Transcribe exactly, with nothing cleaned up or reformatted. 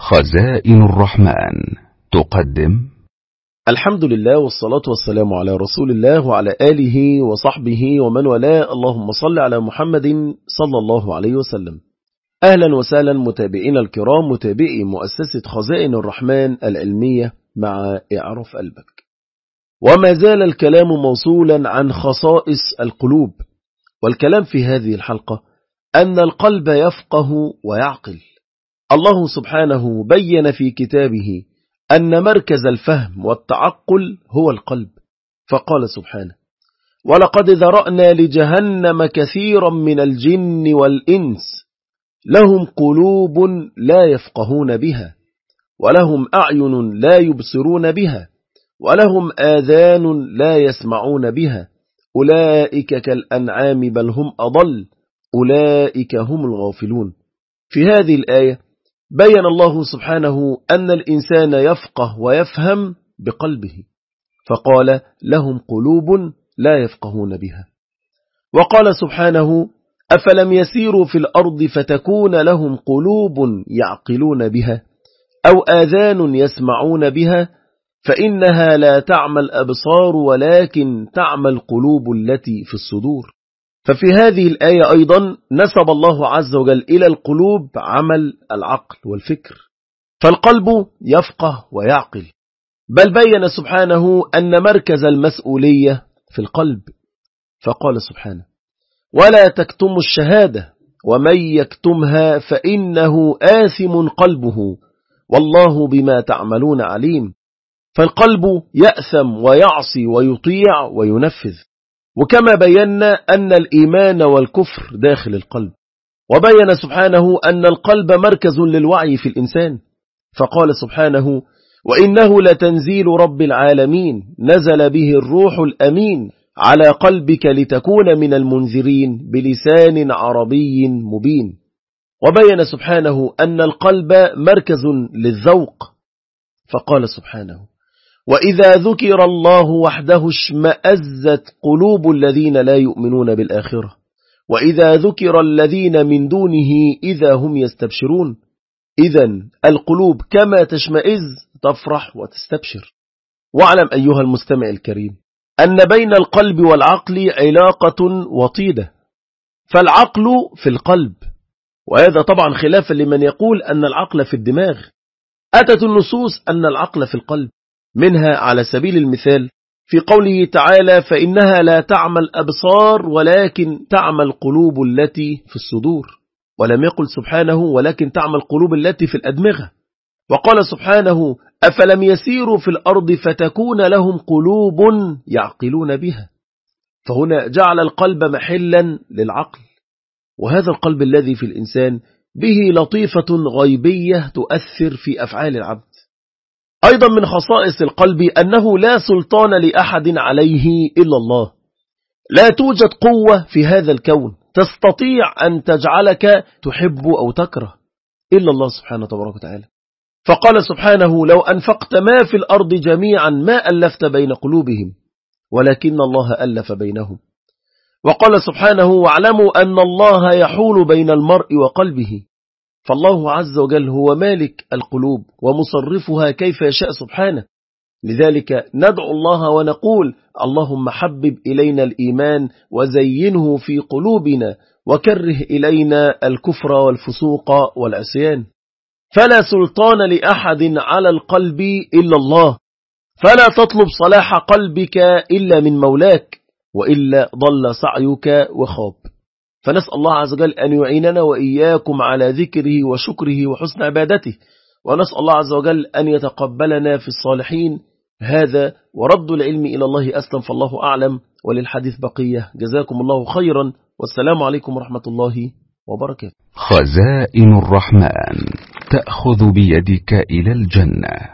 خزائن الرحمن تقدم. الحمد لله والصلاة والسلام على رسول الله وعلى آله وصحبه ومن والاه. اللهم صل على محمد صلى الله عليه وسلم. أهلا وسهلا متابعين الكرام، متابعي مؤسسة خزائن الرحمن العلمية مع إعراف قلبك. وما زال الكلام موصولا عن خصائص القلوب، والكلام في هذه الحلقة أن القلب يفقه ويعقل. الله سبحانه بين في كتابه أن مركز الفهم والتعقل هو القلب، فقال سبحانه: ولقد ذرأنا لجهنم كثيرا من الجن والإنس لهم قلوب لا يفقهون بها، ولهم أعين لا يبصرون بها، ولهم آذان لا يسمعون بها، أولئك كالأنعام بل هم أضل، أولئك هم الغافلون. في هذه الآية بين الله سبحانه أن الإنسان يفقه ويفهم بقلبه، فقال: لهم قلوب لا يفقهون بها. وقال سبحانه: أفلم يسيروا في الأرض فتكون لهم قلوب يعقلون بها أو آذان يسمعون بها فإنها لا تعمى الأبصار ولكن تعمى القلوب التي في الصدور. ففي هذه الآية أيضا نسب الله عز وجل إلى القلوب عمل العقل والفكر، فالقلب يفقه ويعقل، بل بين سبحانه أن مركز المسؤولية في القلب، فقال سبحانه: ولا تكتموا الشهادة ومن يكتمها فإنه آثم قلبه والله بما تعملون عليم. فالقلب يأثم ويعصي ويطيع وينفذ. وكما بينا أن الإيمان والكفر داخل القلب، وبين سبحانه أن القلب مركز للوعي في الإنسان، فقال سبحانه: وإنه لتنزيل رب العالمين نزل به الروح الأمين على قلبك لتكون من المنذرين بلسان عربي مبين. وبين سبحانه أن القلب مركز للذوق، فقال سبحانه: وإذا ذكر الله وحده اشمأزت قلوب الذين لا يؤمنون بالآخرة وإذا ذكر الذين من دونه إذا هم يستبشرون. إذن القلوب كما تشمئز تفرح وتستبشر. واعلم أيها المستمع الكريم أن بين القلب والعقل علاقة وطيدة، فالعقل في القلب، وهذا طبعا خلافا لمن يقول أن العقل في الدماغ. أتت النصوص أن العقل في القلب، منها على سبيل المثال في قوله تعالى: فإنها لا تعمى الأبصار ولكن تعمى القلوب التي في الصدور، ولم يقل سبحانه ولكن تعمى القلوب التي في الأدمغة. وقال سبحانه: أفلم يسيروا في الأرض فتكون لهم قلوب يعقلون بها. فهنا جعل القلب محلا للعقل، وهذا القلب الذي في الإنسان به لطيفة غيبية تؤثر في أفعال العبد. أيضا من خصائص القلب أنه لا سلطان لأحد عليه إلا الله. لا توجد قوة في هذا الكون تستطيع أن تجعلك تحب أو تكره إلا الله سبحانه تبارك وتعالى. فقال سبحانه: لو أنفقت ما في الأرض جميعا ما ألفت بين قلوبهم ولكن الله ألف بينهم. وقال سبحانه: واعلموا أن الله يحول بين المرء وقلبه. فالله عز وجل هو مالك القلوب ومصرفها كيف يشاء سبحانه. لذلك ندعو الله ونقول: اللهم حبب إلينا الإيمان وزينه في قلوبنا وكره إلينا الكفر والفسوق والعصيان. فلا سلطان لأحد على القلب إلا الله، فلا تطلب صلاح قلبك إلا من مولاك، وإلا ضل سعيك وخاب. فنسأل الله عز وجل أن يعيننا وإياكم على ذكره وشكره وحسن عبادته، ونسأل الله عز وجل أن يتقبلنا في الصالحين. هذا ورد العلم إلى الله أسلم، فالله أعلم، وللحديث بقية. جزاكم الله خيرا، والسلام عليكم ورحمة الله وبركاته. خزائن الرحمن تأخذ بيدك إلى الجنة.